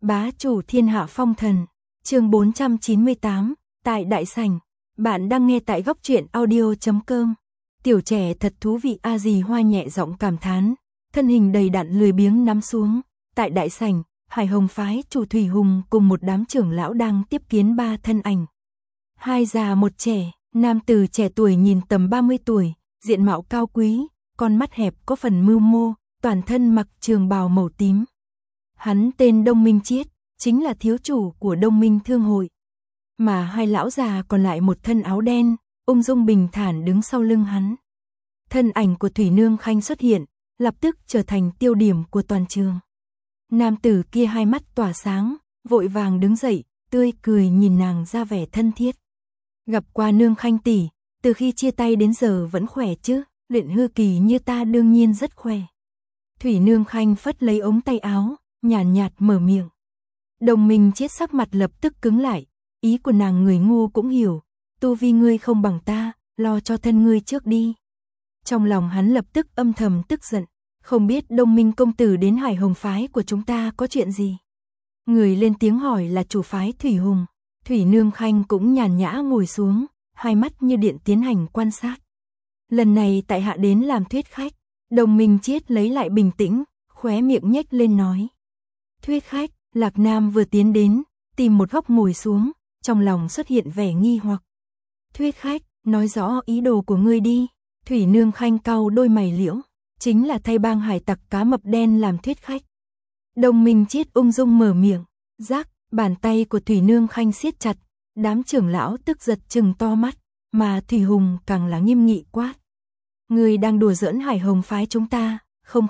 Bá chủ thiên hạ phong thần, chương 498, tại đại sảnh. Bạn đang nghe tại góc truyện audio.com. Tiểu trẻ thật thú vị. A Dì Hoa nhẹ giọng cảm thán, thân hình đầy đặn lười biếng nắm xuống. Tại đại sảnh, Hải Hồng phái chủ Thủy Hùng cùng một đám trưởng lão đang tiếp kiến ba thân ảnh. Hai già một trẻ, nam tử trẻ tuổi nhìn tầm 30 tuổi, diện mạo cao quý, con mắt hẹp có phần mưu mô, toàn thân mặc trường bào màu tím. Hắn tên Đông Minh Chiết, chính là thiếu chủ của Đông Minh Thương hội. Mà hai lão già còn lại một thân áo đen, ung dung bình thản đứng sau lưng hắn. Thân ảnh của Thủy Nương Khanh xuất hiện, lập tức trở thành tiêu điểm của toàn trường. Nam tử kia hai mắt tỏa sáng, vội vàng đứng dậy, tươi cười nhìn nàng ra vẻ thân thiết. Gặp qua Nương Khanh tỷ, từ khi chia tay đến giờ vẫn khỏe chứ? Luyện hư kỳ như ta đương nhiên rất khỏe. Thủy Nương Khanh phất lấy ống tay áo, nhàn nhạt mở miệng. Đồng Minh Chiết sắc mặt lập tức cứng lại, ý của nàng người ngu cũng hiểu, tu vi ngươi không bằng ta, lo cho thân ngươi trước đi. Trong lòng hắn lập tức âm thầm tức giận, không biết Đông Minh công tử đến Hải Hồng phái của chúng ta có chuyện gì. Người lên tiếng hỏi là chủ phái Thủy Hùng. Thủy Nương Khanh cũng nhàn nhã ngồi xuống, hai mắt như điện tiến hành quan sát. Lần này tại hạ đến làm thuyết khách. Đồng Minh Chiết lấy lại bình tĩnh, khóe miệng nhếch lên nói. Thuyết khách. Lạc Nam vừa tiến đến, tìm một góc ngồi xuống, trong lòng xuất hiện vẻ nghi hoặc. Thuyết khách, nói rõ ý đồ của ngươi đi. Thủy Nương Khanh cau đôi mày liễu, chính là thay bang hải tặc cá mập đen làm thuyết khách. Đồng Minh Chiết ung dung mở miệng, rắc, bàn tay của Thủy Nương Khanh siết chặt, đám trưởng lão tức giật trừng to mắt, mà Thủy Hùng càng là nghiêm nghị quát. Ngươi đang đùa giỡn Hải Hồng phái chúng ta, không.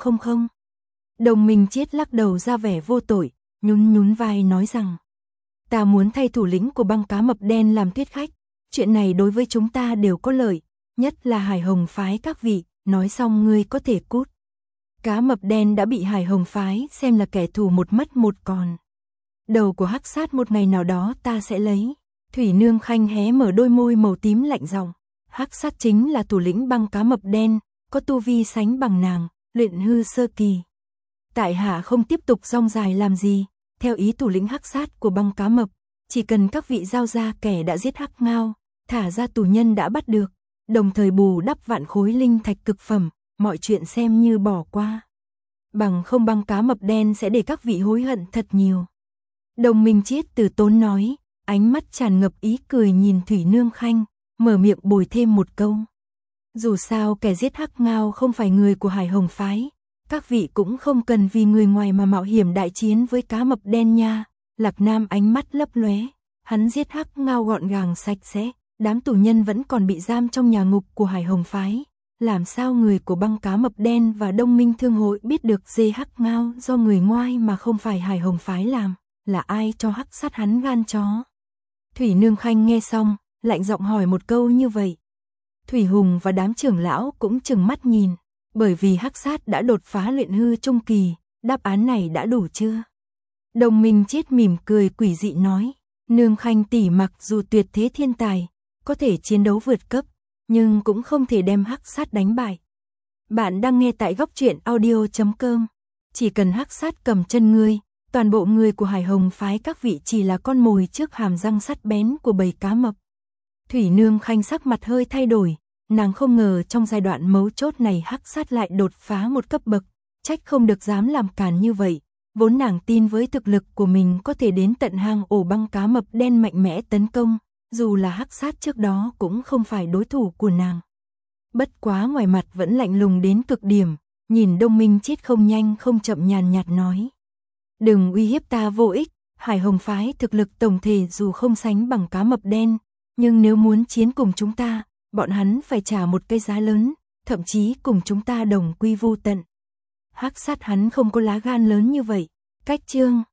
Đồng Minh Chiết lắc đầu ra vẻ vô tội, nhún vai nói rằng, ta muốn thay thủ lĩnh của băng cá mập đen làm thuyết khách, chuyện này đối với chúng ta đều có lợi, nhất là Hải Hồng phái các vị, nói xong ngươi có thể cút. Cá mập đen đã bị Hải Hồng phái xem là kẻ thù một mất một còn. Đầu của Hắc Sát một ngày nào đó ta sẽ lấy. Thủy Nương Khanh hé mở đôi môi màu tím lạnh giọng. Hắc Sát chính là thủ lĩnh băng cá mập đen, có tu vi sánh bằng nàng, luyện hư sơ kỳ. Tại hạ không tiếp tục rong dài làm gì, theo ý thủ lĩnh Hắc Sát của băng cá mập, chỉ cần các vị giao ra kẻ đã giết Hắc Ngao, thả ra tù nhân đã bắt được, đồng thời bù đắp vạn khối linh thạch cực phẩm, mọi chuyện xem như bỏ qua. Bằng không băng cá mập đen sẽ để các vị hối hận thật nhiều. Đồng Minh Chiết từ tốn nói, ánh mắt tràn ngập ý cười nhìn Thủy Nương Khanh, mở miệng bồi thêm một câu. Dù sao kẻ giết Hắc Ngao không phải người của Hải Hồng phái, các vị cũng không cần vì người ngoài mà mạo hiểm đại chiến với cá mập đen nha. Lạc Nam ánh mắt lấp lóe, hắn giết Hắc Ngao gọn gàng sạch sẽ, đám tù nhân vẫn còn bị giam trong nhà ngục của Hải Hồng phái. Làm sao người của băng cá mập đen và Đông Minh Thương hội biết được dê Hắc Ngao do người ngoài mà không phải Hải Hồng phái làm, là ai cho Hắc Sát hắn gan chó? Thủy Nương Khanh nghe xong, lạnh giọng hỏi một câu như vậy. Thủy Hùng và đám trưởng lão cũng trừng mắt nhìn, bởi vì Hắc Sát đã đột phá luyện hư trung kỳ, đáp án này đã đủ chưa? Đồng Minh Chiết mỉm cười quỷ dị nói, Nương Khanh tỷ mặc dù tuyệt thế thiên tài, có thể chiến đấu vượt cấp, nhưng cũng không thể đem Hắc Sát đánh bại. Bạn đang nghe tại góc truyện audio.com. Chỉ cần Hắc Sát cầm chân ngươi, toàn bộ người của Hải Hồng phái các vị chỉ là con mồi trước hàm răng sắt bén của bầy cá mập. Thủy Nương Khanh sắc mặt hơi thay đổi, nàng không ngờ trong giai đoạn mấu chốt này Hắc Sát lại đột phá một cấp bậc, trách không được dám làm càn như vậy. Vốn nàng tin với thực lực của mình có thể đến tận hang ổ băng cá mập đen mạnh mẽ tấn công, dù là Hắc Sát trước đó cũng không phải đối thủ của nàng. Bất quá ngoài mặt vẫn lạnh lùng đến cực điểm, nhìn Đông Minh Chiết không nhanh không chậm nhàn nhạt nói. Đừng uy hiếp ta vô ích, Hải Hồng phái thực lực tổng thể dù không sánh bằng cá mập đen, nhưng nếu muốn chiến cùng chúng ta, bọn hắn phải trả một cái giá lớn, thậm chí cùng chúng ta đồng quy vu tận. Hắc Sát hắn không có lá gan lớn như vậy. Cách chương